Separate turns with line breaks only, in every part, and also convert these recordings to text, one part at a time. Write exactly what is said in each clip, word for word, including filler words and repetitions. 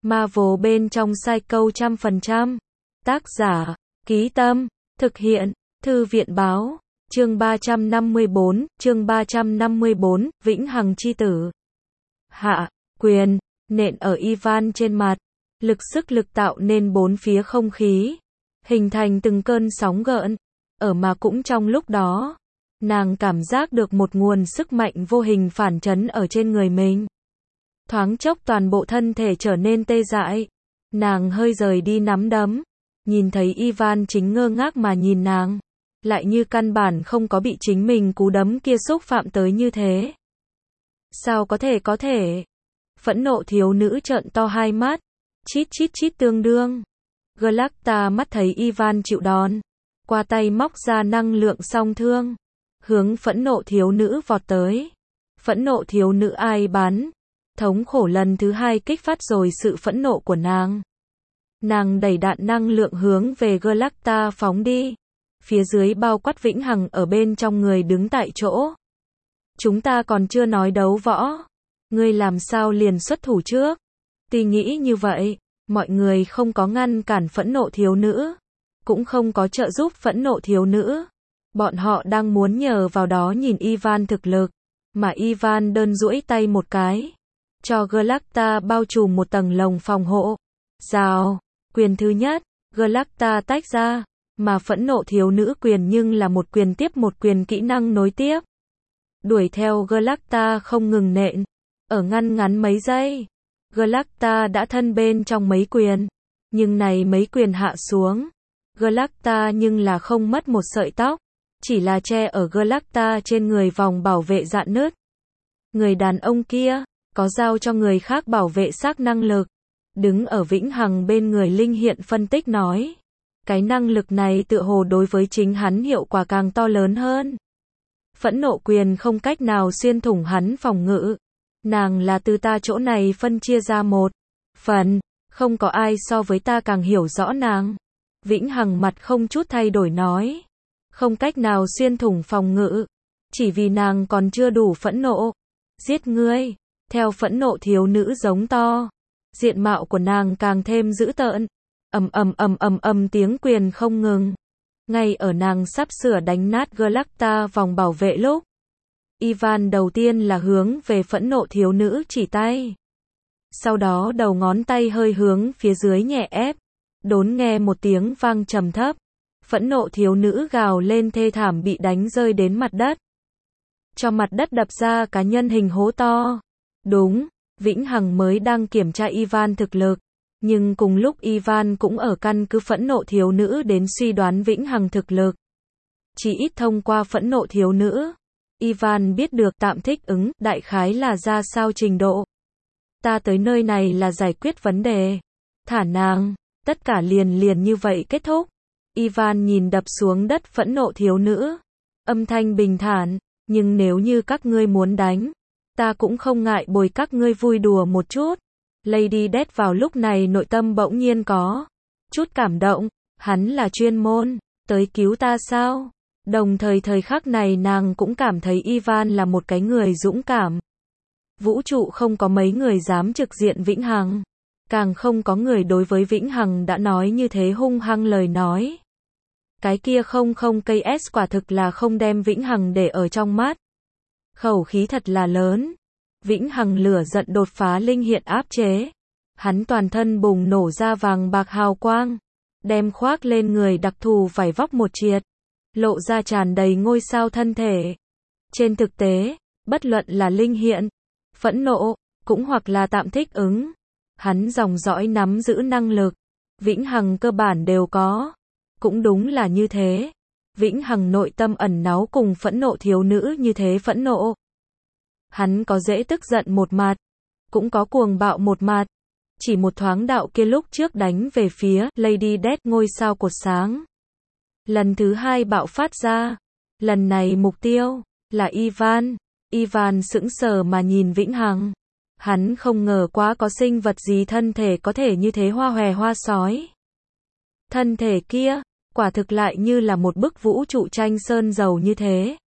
Marvel bên trong Psycho trăm phần trăm. Tác giả, Ký Tâm, thực hiện, Thư viện báo, chương ba trăm năm mươi bốn, chương ba trăm năm mươi bốn, Vĩnh Hằng chi tử. Hạ, quyền, nện ở Ivan trên mặt, lực sức lực tạo nên bốn phía không khí, hình thành từng cơn sóng gợn, ở mà cũng trong lúc đó, nàng cảm giác được một nguồn sức mạnh vô hình phản chấn ở trên người mình. Thoáng chốc toàn bộ thân thể trở nên tê dại, nàng hơi rời đi nắm đấm, nhìn thấy Ivan chính ngơ ngác mà nhìn nàng, lại như căn bản không có bị chính mình cú đấm kia xúc phạm tới như thế. Sao có thể có thể? Phẫn nộ thiếu nữ trợn to hai mắt, chít chít chít tương đương. Galacta mắt thấy Ivan chịu đòn, qua tay móc ra năng lượng song thương, hướng phẫn nộ thiếu nữ vọt tới. Phẫn nộ thiếu nữ ai bắn, thống khổ lần thứ hai kích phát rồi sự phẫn nộ của nàng. Nàng đẩy đạn năng lượng hướng về Galacta phóng đi, phía dưới bao quát Vĩnh Hằng ở bên trong người đứng tại chỗ. Chúng ta còn chưa nói đấu võ, ngươi làm sao liền xuất thủ trước? Tuy nghĩ như vậy, mọi người không có ngăn cản phẫn nộ thiếu nữ, cũng không có trợ giúp phẫn nộ thiếu nữ. Bọn họ đang muốn nhờ vào đó nhìn Ivan thực lực, mà Ivan đơn duỗi tay một cái, cho Galacta bao trùm một tầng lồng phòng hộ. Rào, quyền thứ nhất, Galacta tách ra, mà phẫn nộ thiếu nữ quyền nhưng là một quyền tiếp một quyền kỹ năng nối tiếp. Đuổi theo Galacta không ngừng nện, ở ngăn ngắn mấy giây, Galacta đã thân bên trong mấy quyền, nhưng này mấy quyền hạ xuống, Galacta nhưng là không mất một sợi tóc, chỉ là che ở Galacta trên người vòng bảo vệ rạn nứt. Người đàn ông kia, có giao cho người khác bảo vệ xác năng lực, đứng ở Vĩnh Hằng bên người Linh Hiện phân tích nói, cái năng lực này tựa hồ đối với chính hắn hiệu quả càng to lớn hơn. Phẫn nộ quyền không cách nào xuyên thủng hắn phòng ngự, nàng là từ ta chỗ này phân chia ra một phần, không có ai so với ta càng hiểu rõ nàng. Vĩnh Hằng mặt không chút thay đổi nói, không cách nào xuyên thủng phòng ngự, chỉ vì nàng còn chưa đủ phẫn nộ. Giết ngươi, theo phẫn nộ thiếu nữ giống to, diện mạo của nàng càng thêm dữ tợn, ầm ầm ầm ầm ầm tiếng quyền không ngừng. Ngay ở nàng sắp sửa đánh nát Galacta vòng bảo vệ lúc, Ivan đầu tiên là hướng về phẫn nộ thiếu nữ chỉ tay. Sau đó đầu ngón tay hơi hướng phía dưới nhẹ ép, đốn nghe một tiếng vang trầm thấp. Phẫn nộ thiếu nữ gào lên thê thảm bị đánh rơi đến mặt đất. Cho mặt đất đập ra cá nhân hình hố to. Đúng, Vĩnh Hằng mới đang kiểm tra Ivan thực lực, nhưng cùng lúc Ivan cũng ở căn cứ phẫn nộ thiếu nữ đến suy đoán Vĩnh Hằng thực lực. Chỉ ít thông qua phẫn nộ thiếu nữ, Ivan biết được tạm thích ứng, đại khái là ra sao trình độ. Ta tới nơi này là giải quyết vấn đề. Thả nàng, tất cả liền liền như vậy kết thúc. Ivan nhìn đập xuống đất phẫn nộ thiếu nữ, âm thanh bình thản, nhưng nếu như các ngươi muốn đánh, ta cũng không ngại bồi các ngươi vui đùa một chút. Lady Death vào lúc này nội tâm bỗng nhiên có chút cảm động, hắn là chuyên môn tới cứu ta sao? Đồng thời thời khắc này nàng cũng cảm thấy Ivan là một cái người dũng cảm. Vũ trụ không có mấy người dám trực diện Vĩnh Hằng, càng không có người đối với Vĩnh Hằng đã nói như thế hung hăng lời nói. Cái kia không không cây S quả thực là không đem Vĩnh Hằng để ở trong mắt. Khẩu khí thật là lớn. Vĩnh Hằng lửa giận đột phá linh hiện áp chế. Hắn toàn thân bùng nổ ra vàng bạc hào quang, đem khoác lên người đặc thù vải vóc một triệt, lộ ra tràn đầy ngôi sao thân thể. Trên thực tế, bất luận là linh hiện, phẫn nộ, cũng hoặc là tạm thích ứng, hắn dòng dõi nắm giữ năng lực, Vĩnh Hằng cơ bản đều có. Cũng đúng là như thế. Vĩnh Hằng nội tâm ẩn náu cùng phẫn nộ thiếu nữ như thế phẫn nộ. Hắn có dễ tức giận một mặt, cũng có cuồng bạo một mặt. Chỉ một thoáng đạo kia lúc trước đánh về phía Lady Death ngôi sao cột sáng. Lần thứ hai bạo phát ra. Lần này mục tiêu là Ivan. Ivan sững sờ mà nhìn Vĩnh Hằng. Hắn không ngờ quá có sinh vật gì thân thể có thể như thế hoa hòe hoa sói. Thân thể kia, quả thực lại như là một bức vũ trụ tranh sơn dầu như thế.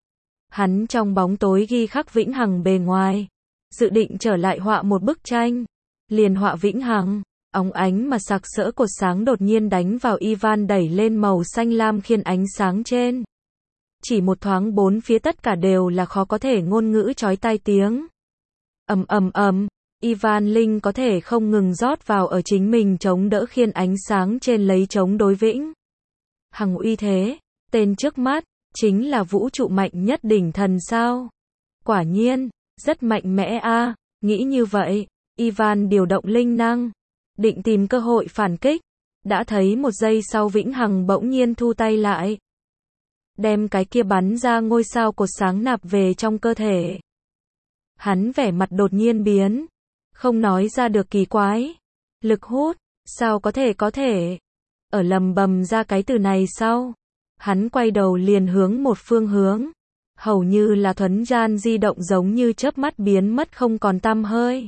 Hắn trong bóng tối ghi khắc Vĩnh Hằng bề ngoài, dự định trở lại họa một bức tranh. liền họa vĩnh hằng. Óng ánh mà sặc sỡ cột sáng đột nhiên đánh vào Ivan đẩy lên màu xanh lam khiên ánh sáng trên. Chỉ một thoáng bốn phía tất cả đều là khó có thể ngôn ngữ chói tai tiếng. Ầm ầm ầm, Ivan Linh có thể không ngừng rót vào ở chính mình chống đỡ khiên ánh sáng trên lấy chống đối vĩnh hằng uy thế. Tên trước mắt, chính là vũ trụ mạnh nhất đỉnh thần sao? Quả nhiên, rất mạnh mẽ a, nghĩ như vậy, Ivan điều động linh năng, định tìm cơ hội phản kích. Đã thấy một giây sau vĩnh hằng bỗng nhiên thu tay lại. Đem cái kia bắn ra ngôi sao cột sáng nạp về trong cơ thể. Hắn vẻ mặt đột nhiên biến. Không nói ra được kỳ quái. Lực hút, sao có thể có thể. Ở lầm bầm ra cái từ này sau. Hắn quay đầu liền hướng một phương hướng. Hầu như là thuấn gian di động giống như chớp mắt biến mất không còn tăm hơi.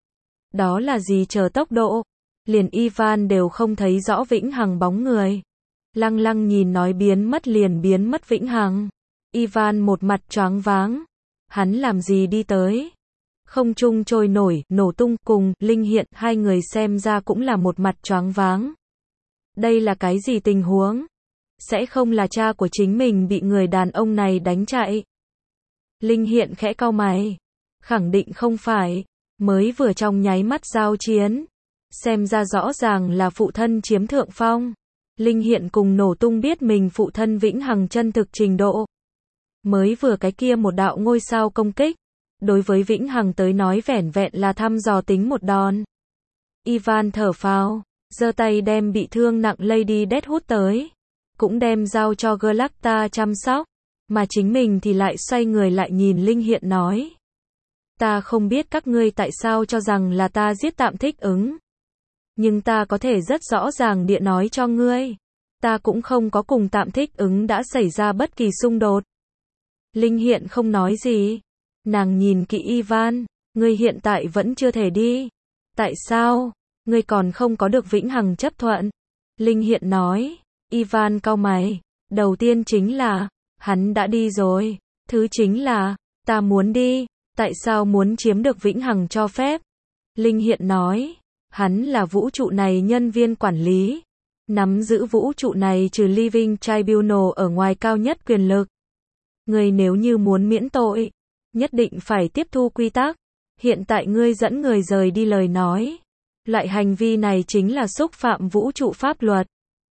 Đó là gì chờ tốc độ. Liền Ivan đều không thấy rõ vĩnh hằng bóng người. Lăng lăng nhìn nói biến mất liền biến mất vĩnh hằng. Ivan một mặt choáng váng. Hắn làm gì đi tới. Không trung trôi nổi, nổ tung cùng, Linh Hiện hai người xem ra cũng là một mặt choáng váng. Đây là cái gì tình huống? Sẽ không là cha của chính mình bị người đàn ông này đánh chạy. Linh Hiện khẽ cau mày. Khẳng định không phải. Mới vừa trong nháy mắt giao chiến. Xem ra rõ ràng là phụ thân chiếm thượng phong. Linh Hiện cùng nổ tung biết mình phụ thân vĩnh hằng chân thực trình độ. Mới vừa cái kia một đạo ngôi sao công kích. Đối với vĩnh hằng tới nói vẻn vẹn là thăm dò tính một đòn. Ivan thở phào, giơ tay đem bị thương nặng Lady Death hút tới. Cũng đem giao cho Galacta chăm sóc. Mà chính mình thì lại xoay người lại nhìn Linh Hiện nói. Ta không biết các ngươi tại sao cho rằng là ta giết tạm thích ứng. Nhưng ta có thể rất rõ ràng địa nói cho ngươi. Ta cũng không có cùng tạm thích ứng đã xảy ra bất kỳ xung đột. Linh Hiện không nói gì. Nàng nhìn kỹ Ivan. Ngươi hiện tại vẫn chưa thể đi. Tại sao? Ngươi còn không có được vĩnh hằng chấp thuận. Linh Hiện nói. Ivan cau mày. Đầu tiên chính là, hắn đã đi rồi. Thứ chính là, ta muốn đi. Tại sao muốn chiếm được vĩnh hằng cho phép? Linh Hiện nói. Hắn là vũ trụ này nhân viên quản lý. Nắm giữ vũ trụ này trừ Living Tribunal ở ngoài cao nhất quyền lực. Ngươi nếu như muốn miễn tội, nhất định phải tiếp thu quy tắc. Hiện tại ngươi dẫn người rời đi lời nói. Loại hành vi này chính là xúc phạm vũ trụ pháp luật.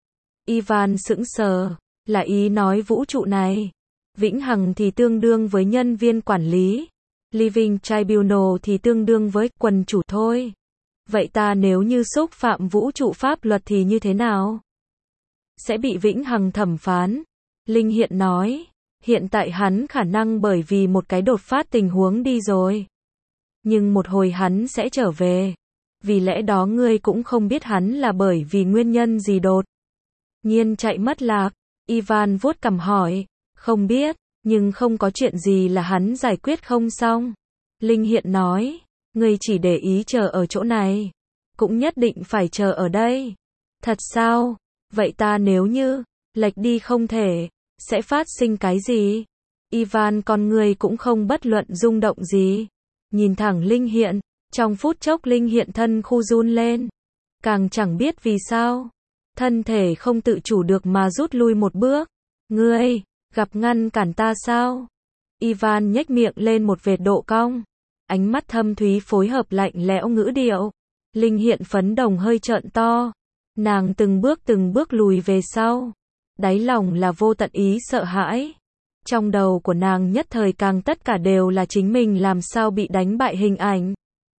Ivan sững sờ, là ý nói vũ trụ này. Vĩnh hằng thì tương đương với nhân viên quản lý. Living Tribunal thì tương đương với quần chủ thôi. Vậy ta nếu như xúc phạm vũ trụ pháp luật thì như thế nào? Sẽ bị vĩnh hằng thẩm phán. Linh Hiện nói. Hiện tại hắn khả năng bởi vì một cái đột phát tình huống đi rồi. Nhưng một hồi hắn sẽ trở về. Vì lẽ đó ngươi cũng không biết hắn là bởi vì nguyên nhân gì đột nhiên chạy mất lạc. Ivan vuốt cằm hỏi. Không biết, nhưng không có chuyện gì là hắn giải quyết không xong. Linh Hiện nói. Ngươi chỉ để ý chờ ở chỗ này. Cũng nhất định phải chờ ở đây. Thật sao? Vậy ta nếu như lệch đi không thể, sẽ phát sinh cái gì? Ivan con người cũng không bất luận rung động gì. Nhìn thẳng Linh Hiện. Trong phút chốc Linh Hiện thân khu run lên. Càng chẳng biết vì sao. Thân thể không tự chủ được mà rút lui một bước. Ngươi, gặp ngăn cản ta sao? Ivan nhếch miệng lên một vệt độ cong. Ánh mắt thâm thúy phối hợp lạnh lẽo ngữ điệu. Linh Hiện phấn đồng hơi trợn to. Nàng từng bước từng bước lùi về sau. Đáy lòng là vô tận ý sợ hãi. Trong đầu của nàng nhất thời càng tất cả đều là chính mình làm sao bị đánh bại hình ảnh.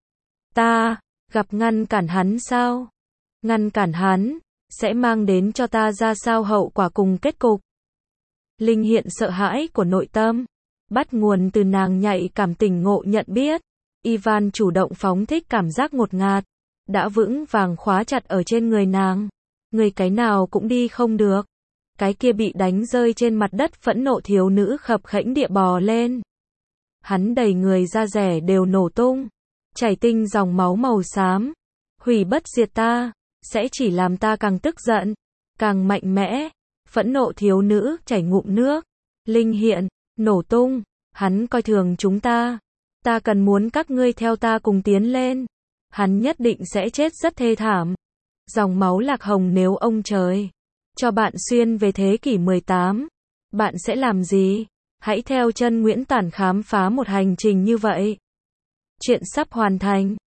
Ta, gặp ngăn cản hắn sao? Ngăn cản hắn, sẽ mang đến cho ta ra sao hậu quả cùng kết cục? Linh Hiện sợ hãi của nội tâm. Bắt nguồn từ nàng nhạy cảm tỉnh ngộ nhận biết. Ivan chủ động phóng thích cảm giác ngột ngạt. Đã vững vàng khóa chặt ở trên người nàng. Người cái nào cũng đi không được. Cái kia bị đánh rơi trên mặt đất phẫn nộ thiếu nữ khập khẽnh địa bò lên. Hắn đầy người da rẻ đều nổ tung. Chảy tinh dòng máu màu xám. Hủy bất diệt ta. Sẽ chỉ làm ta càng tức giận. Càng mạnh mẽ. Phẫn nộ thiếu nữ chảy ngụm nước. Linh Hiện. Nổ tung. Hắn coi thường chúng ta. Ta cần muốn các ngươi theo ta cùng tiến lên. hắn nhất định sẽ chết rất thê thảm. Dòng máu Lạc Hồng nếu ông trời cho bạn xuyên về thế kỷ mười tám, bạn sẽ làm gì? Hãy theo chân Nguyễn Tản khám phá một hành trình như vậy. Chuyện sắp hoàn thành.